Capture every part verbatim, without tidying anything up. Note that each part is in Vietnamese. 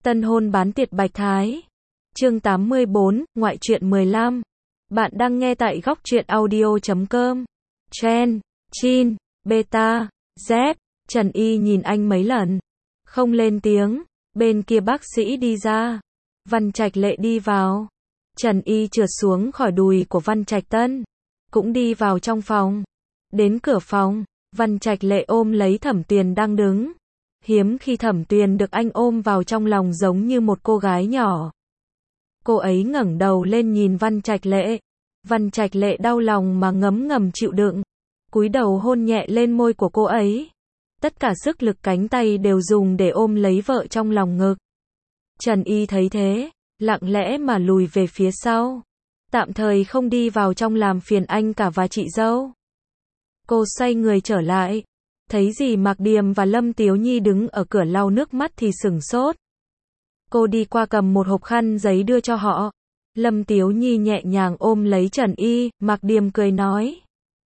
Tân hôn bán tiệt Bạch Thái. Chương tám mươi bốn, ngoại truyện mười lăm. Bạn đang nghe tại góc truyện audio chấm com. Chen, Chin, Beta, Z. Trần Y nhìn anh mấy lần, không lên tiếng. Bên kia bác sĩ đi ra, Văn Trạch Lệ đi vào. Trần Y trượt xuống khỏi đùi của Văn Trạch Tân, cũng đi vào trong phòng. Đến cửa phòng, Văn Trạch Lệ ôm lấy Thẩm Tuyền đang đứng. Hiếm khi Thẩm Tuyền được anh ôm vào trong lòng giống như một cô gái nhỏ. Cô ấy ngẩng đầu lên nhìn Văn Trạch Lệ. Văn Trạch Lệ đau lòng mà ngấm ngầm chịu đựng, cúi đầu hôn nhẹ lên môi của cô ấy. Tất cả sức lực cánh tay đều dùng để ôm lấy vợ trong lòng ngực. Trần Y thấy thế, lặng lẽ mà lùi về phía sau, tạm thời không đi vào trong làm phiền anh cả và chị dâu. Cô xoay người trở lại, thấy dì Mạc Điềm và Lâm Tiếu Nhi đứng ở cửa lau nước mắt thì sửng sốt. Cô đi qua cầm một hộp khăn giấy đưa cho họ. Lâm Tiếu Nhi nhẹ nhàng ôm lấy Trần Y, Mạc Điềm cười nói.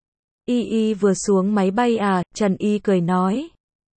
Y Y vừa xuống máy bay à? Trần Y cười nói.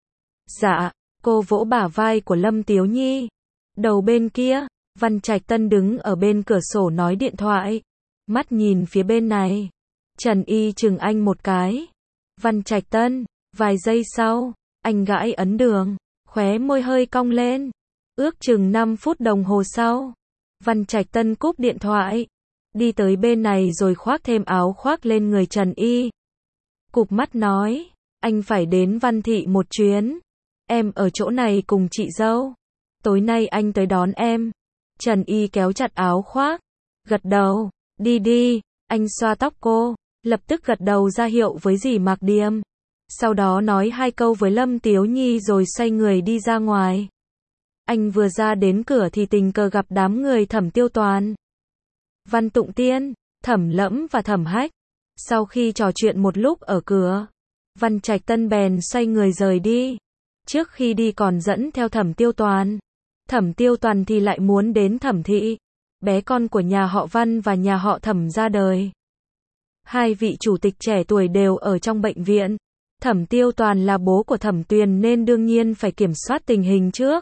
Dạ. Cô vỗ bả vai của Lâm Tiếu Nhi. Đầu bên kia, Văn Trạch Tân đứng ở bên cửa sổ nói điện thoại, mắt nhìn phía bên này. Trần Y chừng anh một cái. Văn Trạch Tân. Vài giây sau, anh gãi ấn đường, khóe môi hơi cong lên. Ước chừng năm phút đồng hồ sau, Văn Trạch Tân cúp điện thoại, đi tới bên này rồi khoác thêm áo khoác lên người Trần Y. Cụp mắt nói, anh phải đến Văn Thị một chuyến. Em ở chỗ này cùng chị dâu. Tối nay anh tới đón em. Trần Y kéo chặt áo khoác, gật đầu, đi đi. Anh xoa tóc cô, lập tức gật đầu ra hiệu với dì Mạc Điềm. Sau đó nói hai câu với Lâm Tiếu Nhi rồi xoay người đi ra ngoài. Anh vừa ra đến cửa thì tình cờ gặp đám người Thẩm Tiêu Toàn, Văn Tụng Tiên, Thẩm Lẫm và Thẩm Hách. Sau khi trò chuyện một lúc ở cửa, Văn Trạch Tân bèn xoay người rời đi. Trước khi đi còn dẫn theo Thẩm Tiêu Toàn. Thẩm Tiêu Toàn thì lại muốn đến Thẩm Thị. Bé con của nhà họ Văn và nhà họ Thẩm ra đời. Hai vị chủ tịch trẻ tuổi đều ở trong bệnh viện. Thẩm Tiêu Toàn là bố của Thẩm Tuyền nên đương nhiên phải kiểm soát tình hình trước.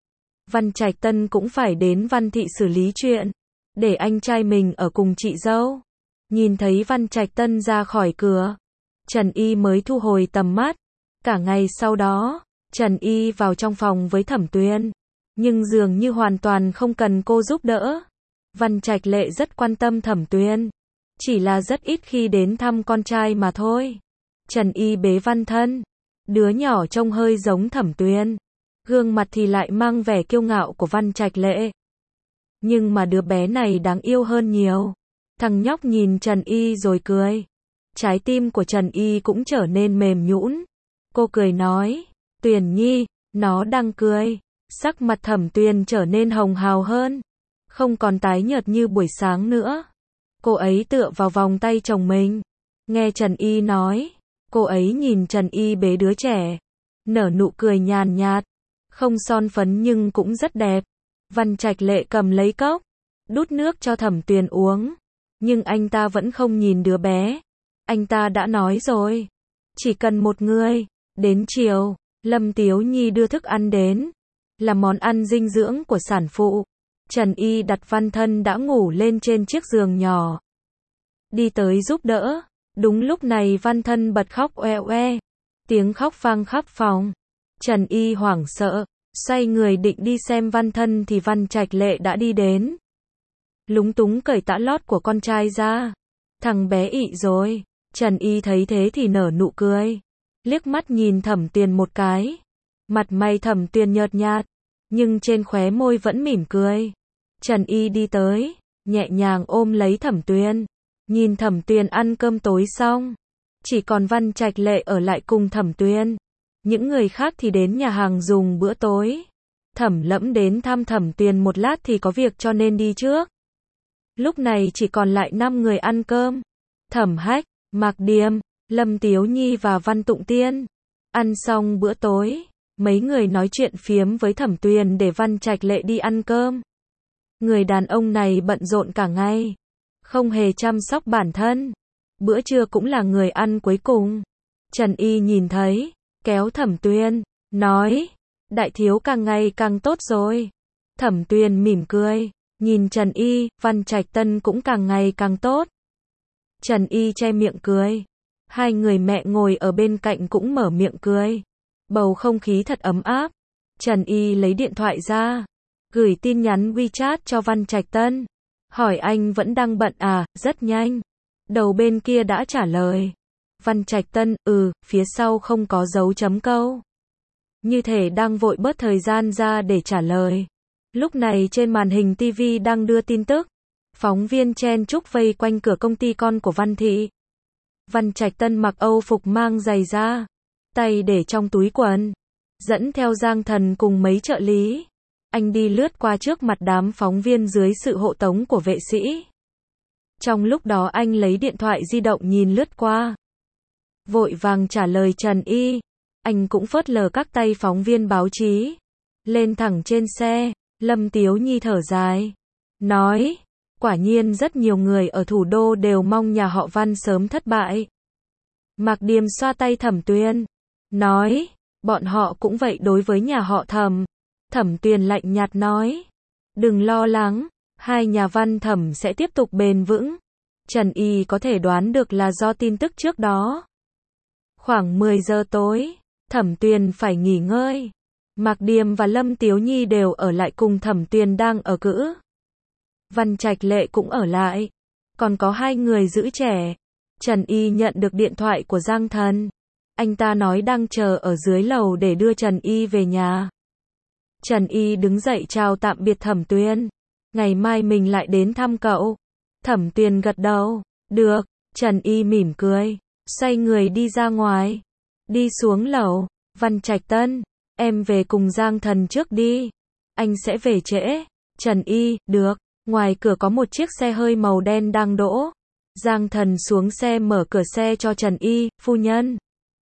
Văn Trạch Tân cũng phải đến Văn Thị xử lý chuyện, để anh trai mình ở cùng chị dâu. Nhìn thấy Văn Trạch Tân ra khỏi cửa, Trần Y mới thu hồi tầm mắt. Cả ngày sau đó, Trần Y vào trong phòng với Thẩm Tuyền, nhưng dường như hoàn toàn không cần cô giúp đỡ. Văn Trạch Lệ rất quan tâm Thẩm Tuyền, chỉ là rất ít khi đến thăm con trai mà thôi. Trần Y bế Văn Thân, đứa nhỏ trông hơi giống Thẩm Tuyền, gương mặt thì lại mang vẻ kiêu ngạo của Văn Trạch Lệ. Nhưng mà đứa bé này đáng yêu hơn nhiều. Thằng nhóc nhìn Trần Y rồi cười. Trái tim của Trần Y cũng trở nên mềm nhũn. Cô cười nói, Tuyền Nhi, nó đang cười. Sắc mặt Thẩm Tuyền trở nên hồng hào hơn, không còn tái nhợt như buổi sáng nữa. Cô ấy tựa vào vòng tay chồng mình. Nghe Trần Y nói, cô ấy nhìn Trần Y bế đứa trẻ, nở nụ cười nhàn nhạt, không son phấn nhưng cũng rất đẹp. Văn Trạch Lệ cầm lấy cốc, đút nước cho Thẩm Tuyền uống, nhưng anh ta vẫn không nhìn đứa bé. Anh ta đã nói rồi, chỉ cần một người. Đến chiều, Lâm Tiếu Nhi đưa thức ăn đến, là món ăn dinh dưỡng của sản phụ. Trần Y đặt Văn Thân đã ngủ lên trên chiếc giường nhỏ, đi tới giúp đỡ. Đúng lúc này Văn Thân bật khóc oe oe, tiếng khóc vang khắp phòng. Trần Y hoảng sợ, xoay người định đi xem Văn Thân thì Văn Trạch Lệ đã đi đến. Lúng túng cởi tã lót của con trai ra. Thằng bé ị rồi. Trần Y thấy thế thì nở nụ cười, liếc mắt nhìn Thẩm Tuyền một cái. Mặt mày Thẩm Tuyền nhợt nhạt, nhưng trên khóe môi vẫn mỉm cười. Trần Y đi tới, nhẹ nhàng ôm lấy Thẩm Tuyền. Nhìn Thẩm Tuyền ăn cơm tối xong, chỉ còn Văn Trạch Lệ ở lại cùng Thẩm Tuyền. Những người khác thì đến nhà hàng dùng bữa tối. Thẩm Lẫm đến thăm Thẩm Tuyền một lát thì có việc cho nên đi trước. Lúc này chỉ còn lại năm người ăn cơm. Thẩm Hách, Mạc Điềm, Lâm Tiếu Nhi và Văn Tụng Tiên. Ăn xong bữa tối, mấy người nói chuyện phiếm với Thẩm Tuyền để Văn Trạch Lệ đi ăn cơm. Người đàn ông này bận rộn cả ngày, không hề chăm sóc bản thân. Bữa trưa cũng là người ăn cuối cùng. Trần Y nhìn thấy, kéo Thẩm Tuyền, nói, đại thiếu càng ngày càng tốt rồi. Thẩm Tuyền mỉm cười, nhìn Trần Y, Văn Trạch Tân cũng càng ngày càng tốt. Trần Y che miệng cười. Hai người mẹ ngồi ở bên cạnh cũng mở miệng cười. Bầu không khí thật ấm áp. Trần Y lấy điện thoại ra, gửi tin nhắn WeChat cho Văn Trạch Tân. Hỏi anh vẫn đang bận à, rất nhanh. Đầu bên kia đã trả lời. Văn Trạch Tân, ừ, phía sau không có dấu chấm câu. Như thể đang vội bớt thời gian ra để trả lời. Lúc này trên màn hình ti vi đang đưa tin tức. Phóng viên chen chúc vây quanh cửa công ty con của Văn Thị. Văn Trạch Tân mặc Âu phục mang giày da, tay để trong túi quần, dẫn theo Giang Thần cùng mấy trợ lý. Anh đi lướt qua trước mặt đám phóng viên dưới sự hộ tống của vệ sĩ. Trong lúc đó anh lấy điện thoại di động nhìn lướt qua. Vội vàng trả lời Trần Y. Anh cũng phớt lờ các tay phóng viên báo chí. Lên thẳng trên xe, Lâm Tiếu Nhi thở dài. Nói, quả nhiên rất nhiều người ở thủ đô đều mong nhà họ Văn sớm thất bại. Mạc Điềm xoa tay Thẩm Tuyền. Nói, bọn họ cũng vậy đối với nhà họ Thẩm. Thẩm Tuyền lạnh nhạt nói. Đừng lo lắng, hai nhà Văn Thẩm sẽ tiếp tục bền vững. Trần Y có thể đoán được là do tin tức trước đó. Khoảng mười giờ tối, Thẩm Tuyền phải nghỉ ngơi. Mạc Điềm và Lâm Tiếu Nhi đều ở lại cùng Thẩm Tuyền đang ở cữ. Văn Trạch Lệ cũng ở lại. Còn có hai người giữ trẻ. Trần Y nhận được điện thoại của Giang Thần. Anh ta nói đang chờ ở dưới lầu để đưa Trần Y về nhà. Trần Y đứng dậy chào tạm biệt Thẩm Tuyền. Ngày mai mình lại đến thăm cậu. Thẩm Tuyền gật đầu. Được. Trần Y mỉm cười. Xoay người đi ra ngoài. Đi xuống lầu. Văn Trạch Tân, em về cùng Giang Thần trước đi. Anh sẽ về trễ. Trần Y, được. Ngoài cửa có một chiếc xe hơi màu đen đang đỗ. Giang Thần xuống xe mở cửa xe cho Trần Y, phu nhân.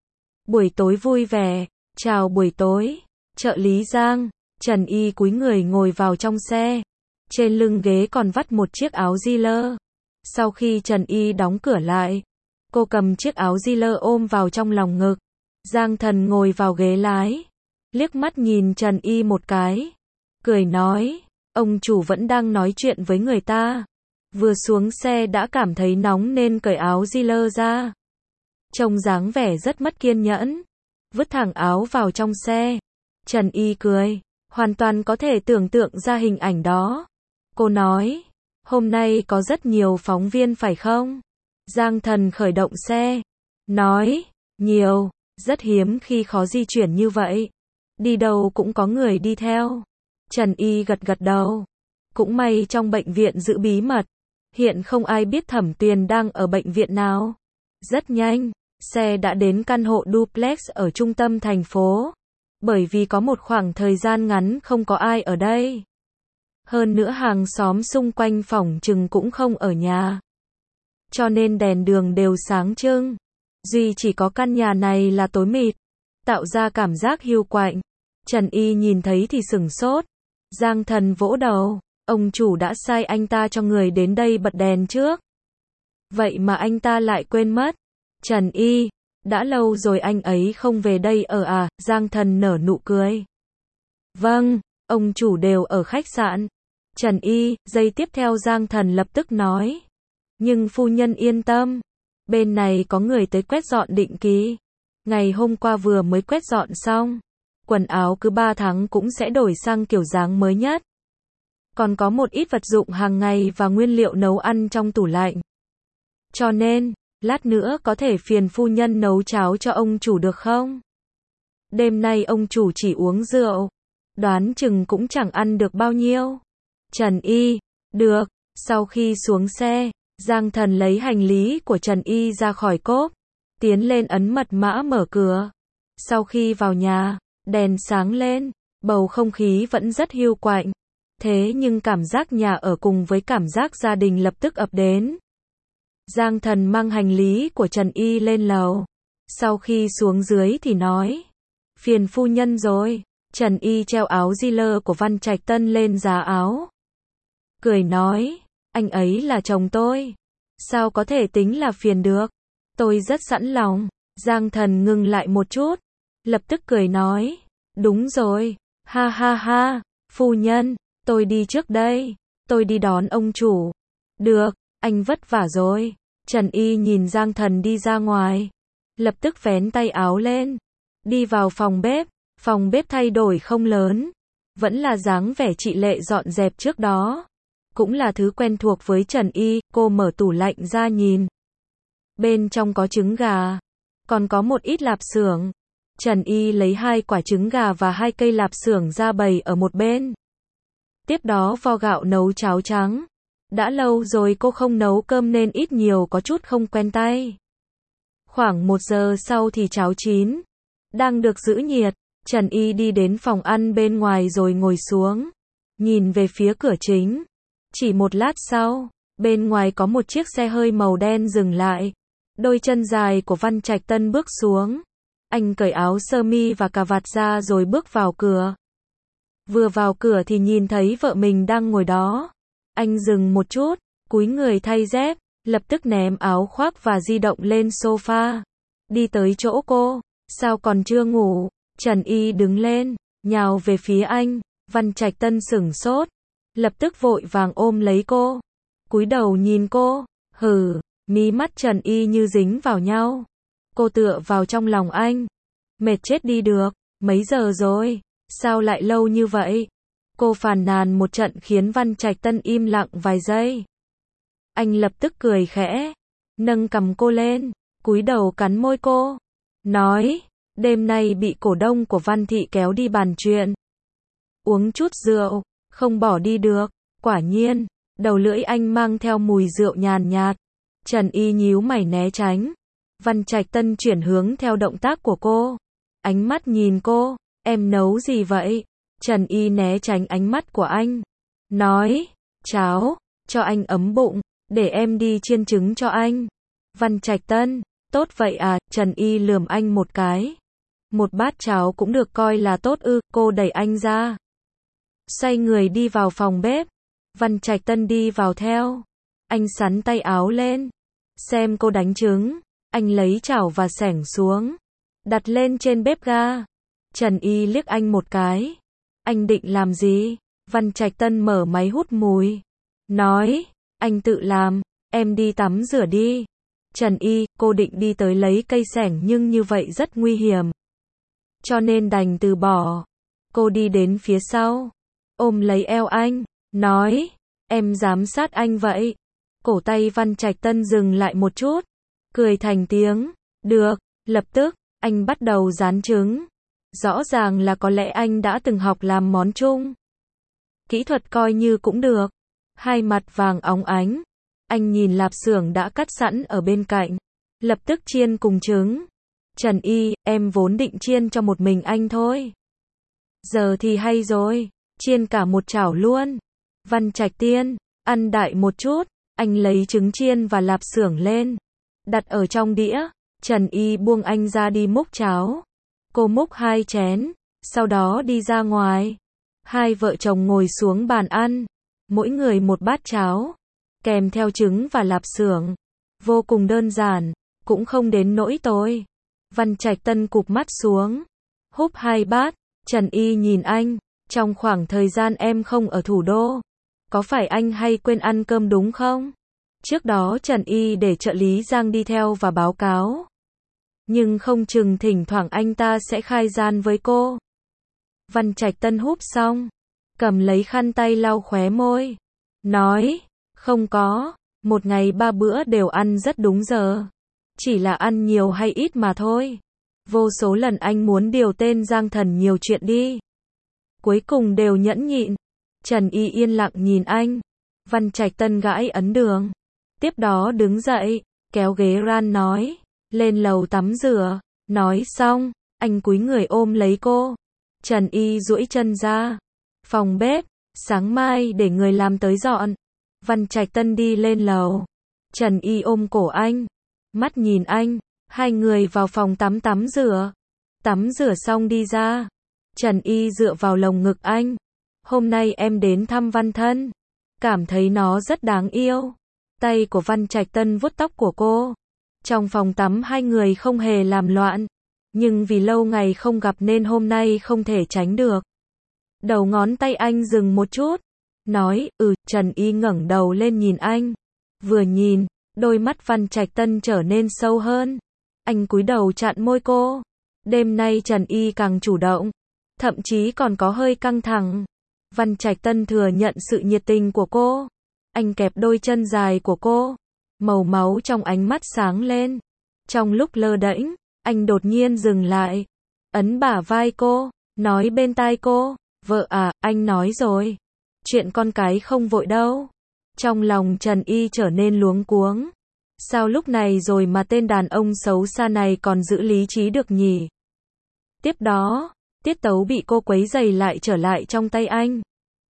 Buổi tối vui vẻ. Chào buổi tối. Trợ lý Giang. Trần Y cúi người ngồi vào trong xe. Trên lưng ghế còn vắt một chiếc áo di lơ. Sau khi Trần Y đóng cửa lại, cô cầm chiếc áo di lơ ôm vào trong lòng ngực. Giang Thần ngồi vào ghế lái. Liếc mắt nhìn Trần Y một cái. Cười nói, ông chủ vẫn đang nói chuyện với người ta. Vừa xuống xe đã cảm thấy nóng nên cởi áo di lơ ra. Trông dáng vẻ rất mất kiên nhẫn. Vứt thẳng áo vào trong xe. Trần Y cười. Hoàn toàn có thể tưởng tượng ra hình ảnh đó. Cô nói, hôm nay có rất nhiều phóng viên phải không? Giang Thần khởi động xe. Nói, nhiều, rất hiếm khi khó di chuyển như vậy. Đi đâu cũng có người đi theo. Trần Y gật gật đầu. Cũng may trong bệnh viện giữ bí mật. Hiện không ai biết Thẩm Tuyền đang ở bệnh viện nào. Rất nhanh, xe đã đến căn hộ duplex ở trung tâm thành phố. Bởi vì có một khoảng thời gian ngắn không có ai ở đây. Hơn nữa hàng xóm xung quanh phòng chừng cũng không ở nhà. Cho nên đèn đường đều sáng trưng. Duy chỉ có căn nhà này là tối mịt. Tạo ra cảm giác hiu quạnh. Trần Y nhìn thấy thì sửng sốt. Giang Thần vỗ đầu. Ông chủ đã sai anh ta cho người đến đây bật đèn trước. Vậy mà anh ta lại quên mất. Trần Y, đã lâu rồi anh ấy không về đây ở à? Giang Thần nở nụ cười. Vâng, ông chủ đều ở khách sạn. Trần Y, giây tiếp theo Giang Thần lập tức nói. Nhưng phu nhân yên tâm. Bên này có người tới quét dọn định kỳ. Ngày hôm qua vừa mới quét dọn xong. Quần áo cứ ba tháng cũng sẽ đổi sang kiểu dáng mới nhất. Còn có một ít vật dụng hàng ngày và nguyên liệu nấu ăn trong tủ lạnh. Cho nên, lát nữa có thể phiền phu nhân nấu cháo cho ông chủ được không? Đêm nay ông chủ chỉ uống rượu. Đoán chừng cũng chẳng ăn được bao nhiêu. Trần Y, được. Sau khi xuống xe, Giang Thần lấy hành lý của Trần Y ra khỏi cốp. Tiến lên ấn mật mã mở cửa. Sau khi vào nhà, đèn sáng lên. Bầu không khí vẫn rất hiu quạnh. Thế nhưng cảm giác nhà ở cùng với cảm giác gia đình lập tức ập đến. Giang Thần mang hành lý của Trần Y lên lầu. Sau khi xuống dưới thì nói. Phiền phu nhân rồi. Trần Y treo áo di lơ của Văn Trạch Tân lên giá áo. Cười nói. Anh ấy là chồng tôi. Sao có thể tính là phiền được. Tôi rất sẵn lòng. Giang Thần ngừng lại một chút. Lập tức cười nói. Đúng rồi. Ha ha ha. Phu nhân. Tôi đi trước đây. Tôi đi đón ông chủ. Được, anh vất vả rồi. Trần Y nhìn Giang Thần đi ra ngoài. Lập tức vén tay áo lên. Đi vào phòng bếp. Phòng bếp thay đổi không lớn. Vẫn là dáng vẻ chị Lệ dọn dẹp trước đó. Cũng là thứ quen thuộc với Trần Y. Cô mở tủ lạnh ra nhìn. Bên trong có trứng gà. Còn có một ít lạp xưởng. Trần Y lấy hai quả trứng gà và hai cây lạp xưởng ra bày ở một bên. Tiếp đó vo gạo nấu cháo trắng. Đã lâu rồi cô không nấu cơm nên ít nhiều có chút không quen tay. Khoảng một giờ sau thì cháo chín. Đang được giữ nhiệt, Trần Y đi đến phòng ăn bên ngoài rồi ngồi xuống. Nhìn về phía cửa chính. Chỉ một lát sau, bên ngoài có một chiếc xe hơi màu đen dừng lại. Đôi chân dài của Văn Trạch Tân bước xuống. Anh cởi áo sơ mi và cà vạt ra rồi bước vào cửa. Vừa vào cửa thì nhìn thấy vợ mình đang ngồi đó. Anh dừng một chút, cúi người thay dép, lập tức ném áo khoác và di động lên sofa. Đi tới chỗ cô. Sao còn chưa ngủ? Trần Y đứng lên, nhào về phía anh. Văn Trạch Tân sửng sốt. Lập tức vội vàng ôm lấy cô. Cúi đầu nhìn cô. Hừ, mí mắt Trần Y như dính vào nhau. Cô tựa vào trong lòng anh. Mệt chết đi được. Mấy giờ rồi? Sao lại lâu như vậy? Cô phàn nàn một trận khiến Văn Trạch Tân im lặng vài giây. Anh lập tức cười khẽ. Nâng cằm cô lên. Cúi đầu cắn môi cô. Nói. Đêm nay bị cổ đông của Văn Thị kéo đi bàn chuyện. Uống chút rượu. Không bỏ đi được. Quả nhiên. Đầu lưỡi anh mang theo mùi rượu nhàn nhạt. Trần Y nhíu mày né tránh. Văn Trạch Tân chuyển hướng theo động tác của cô. Ánh mắt nhìn cô. Em nấu gì vậy? Trần Y né tránh ánh mắt của anh. Nói. Cháo. Cho anh ấm bụng. Để em đi chiên trứng cho anh. Văn Trạch Tân. Tốt vậy à? Trần Y lườm anh một cái. Một bát cháo cũng được coi là tốt ư? Cô đẩy anh ra. Xoay người đi vào phòng bếp. Văn Trạch Tân đi vào theo. Anh xắn tay áo lên. Xem cô đánh trứng. Anh lấy chảo và xẻng xuống. Đặt lên trên bếp ga. Trần Y liếc anh một cái. Anh định làm gì? Văn Trạch Tân mở máy hút mùi. Nói. Anh tự làm. Em đi tắm rửa đi. Trần Y, cô định đi tới lấy cây xẻng nhưng như vậy rất nguy hiểm. Cho nên đành từ bỏ. Cô đi đến phía sau. Ôm lấy eo anh. Nói. Em giám sát anh vậy. Cổ tay Văn Trạch Tân dừng lại một chút. Cười thành tiếng. Được. Lập tức, anh bắt đầu rán trứng. Rõ ràng là có lẽ anh đã từng học làm món Trung. Kỹ thuật coi như cũng được. Hai mặt vàng óng ánh. Anh nhìn lạp xưởng đã cắt sẵn ở bên cạnh. Lập tức chiên cùng trứng. Trần Y, em vốn định chiên cho một mình anh thôi. Giờ thì hay rồi. Chiên cả một chảo luôn. Văn Trạch Tiên, ăn đại một chút. Anh lấy trứng chiên và lạp xưởng lên. Đặt ở trong đĩa. Trần Y buông anh ra đi múc cháo. Cô múc hai chén. Sau đó đi ra ngoài. Hai vợ chồng ngồi xuống bàn ăn. Mỗi người một bát cháo. Kèm theo trứng và lạp xưởng. Vô cùng đơn giản. Cũng không đến nỗi tồi. Văn Trạch Tân cụp mắt xuống. Húp hai bát. Trần Y nhìn anh. Trong khoảng thời gian em không ở thủ đô. Có phải anh hay quên ăn cơm đúng không? Trước đó Trần Y để trợ lý Giang đi theo và báo cáo. Nhưng không chừng thỉnh thoảng anh ta sẽ khai gian với cô. Văn Trạch Tân húp xong. Cầm lấy khăn tay lau khóe môi. Nói. Không có. Một ngày ba bữa đều ăn rất đúng giờ. Chỉ là ăn nhiều hay ít mà thôi. Vô số lần anh muốn điều tên Giang Thần nhiều chuyện đi. Cuối cùng đều nhẫn nhịn. Trần Y yên lặng nhìn anh. Văn Trạch Tân gãi ấn đường. Tiếp đó đứng dậy. Kéo ghế ran nói. Lên lầu tắm rửa. Nói xong. Anh cúi người ôm lấy cô. Trần Y duỗi chân ra. Phòng bếp. Sáng mai để người làm tới dọn. Văn Trạch Tân đi lên lầu. Trần Y ôm cổ anh. Mắt nhìn anh. Hai người vào phòng tắm tắm rửa. Tắm rửa xong đi ra. Trần Y dựa vào lồng ngực anh. Hôm nay em đến thăm Văn Thân. Cảm thấy nó rất đáng yêu. Tay của Văn Trạch Tân vuốt tóc của cô. Trong phòng tắm hai người không hề làm loạn. Nhưng vì lâu ngày không gặp nên hôm nay không thể tránh được. Đầu ngón tay anh dừng một chút. nói, ừ, Trần Y ngẩng đầu lên nhìn anh. Vừa nhìn, đôi mắt Văn Trạch Tân trở nên sâu hơn. Anh cúi đầu chặn môi cô. Đêm nay Trần Y càng chủ động, thậm chí còn có hơi căng thẳng. Văn Trạch Tân thừa nhận sự nhiệt tình của cô. Anh kẹp đôi chân dài của cô. Màu máu trong ánh mắt sáng lên. Trong lúc lơ đễnh, anh đột nhiên dừng lại. Ấn bả vai cô, nói bên tai cô, vợ à, anh nói rồi. Chuyện con cái không vội đâu. Trong lòng Trần Y trở nên luống cuống. Sao lúc này rồi mà tên đàn ông xấu xa này còn giữ lý trí được nhỉ? Tiếp đó, tiết tấu bị cô quấy giày lại trở lại trong tay anh.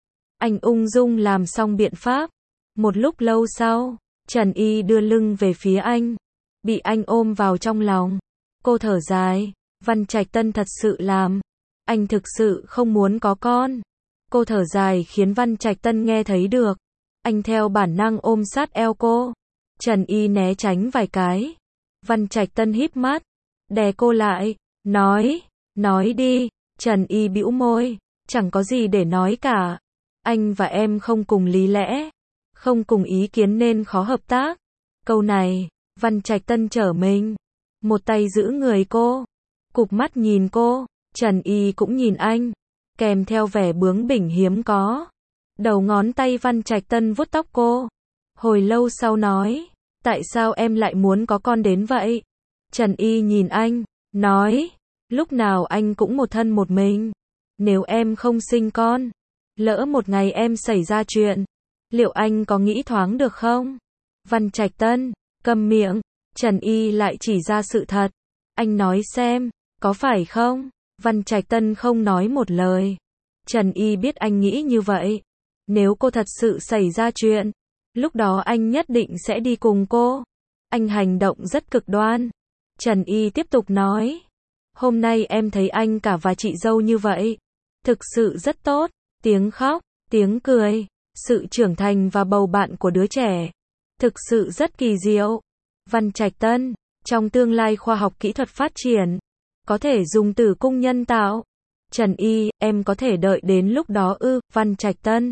Anh ung dung làm xong biện pháp. Một lúc lâu sau, Trần Y đưa lưng về phía anh. Bị anh ôm vào trong lòng. Cô thở dài. Văn Trạch Tân thật sự làm. Anh thực sự không muốn có con. Cô thở dài khiến Văn Trạch Tân nghe thấy được. Anh theo bản năng ôm sát eo cô. Trần Y né tránh vài cái. Văn Trạch Tân híp mắt, đè cô lại, nói, nói đi. Trần Y bĩu môi, chẳng có gì để nói cả. Anh và em không cùng lý lẽ, không cùng ý kiến nên khó hợp tác. Câu này, Văn Trạch Tân trở mình. Một tay giữ người cô, cụp mắt nhìn cô. Trần Y cũng nhìn anh, kèm theo vẻ bướng bỉnh hiếm có. Đầu ngón tay Văn Trạch Tân vuốt tóc cô. Hồi lâu sau nói, tại sao em lại muốn có con đến vậy? Trần Y nhìn anh, nói, lúc nào anh cũng một thân một mình. Nếu em không sinh con, lỡ một ngày em xảy ra chuyện, liệu anh có nghĩ thoáng được không? Văn Trạch Tân, câm miệng. Trần Y lại chỉ ra sự thật. Anh nói xem, có phải không? Văn Trạch Tân không nói một lời. Trần Y biết anh nghĩ như vậy. Nếu cô thật sự xảy ra chuyện, lúc đó anh nhất định sẽ đi cùng cô. Anh hành động rất cực đoan. Trần Y tiếp tục nói, hôm nay em thấy anh cả và chị dâu như vậy, thực sự rất tốt. Tiếng khóc, tiếng cười, sự trưởng thành và bầu bạn của đứa trẻ, thực sự rất kỳ diệu. Văn Trạch Tân, trong tương lai khoa học kỹ thuật phát triển, có thể dùng tử cung nhân tạo. Trần Y, em có thể đợi đến lúc đó ư? Văn Trạch Tân,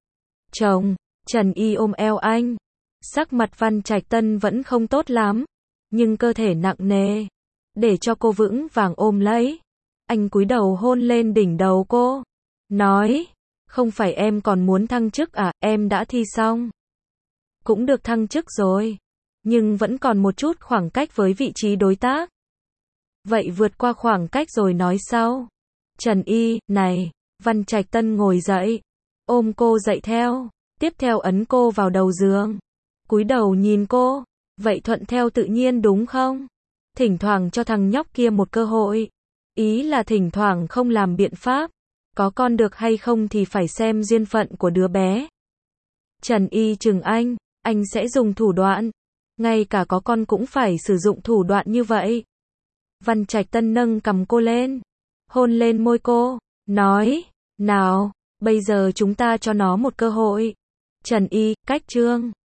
chồng. Trần Y ôm eo anh. Sắc mặt Văn Trạch Tân vẫn không tốt lắm, nhưng cơ thể nặng nề, để cho cô vững vàng ôm lấy. Anh cúi đầu hôn lên đỉnh đầu cô, nói, không phải em còn muốn thăng chức à? Em đã thi xong, cũng được thăng chức rồi, nhưng vẫn còn một chút khoảng cách với vị trí đối tác. Vậy vượt qua khoảng cách rồi nói sau. Trần Y, này. Văn Trạch Tân ngồi dậy, ôm cô dậy theo, tiếp theo ấn cô vào đầu giường, cúi đầu nhìn cô, vậy thuận theo tự nhiên đúng không? Thỉnh thoảng cho thằng nhóc kia một cơ hội. Ý là thỉnh thoảng không làm biện pháp, có con được hay không thì phải xem duyên phận của đứa bé. Trần Y chừng anh, anh sẽ dùng thủ đoạn, ngay cả có con cũng phải sử dụng thủ đoạn như vậy. Văn Trạch Tân nâng cằm cô lên, hôn lên môi cô, nói, nào, bây giờ chúng ta cho nó một cơ hội. Trần Y, cách chương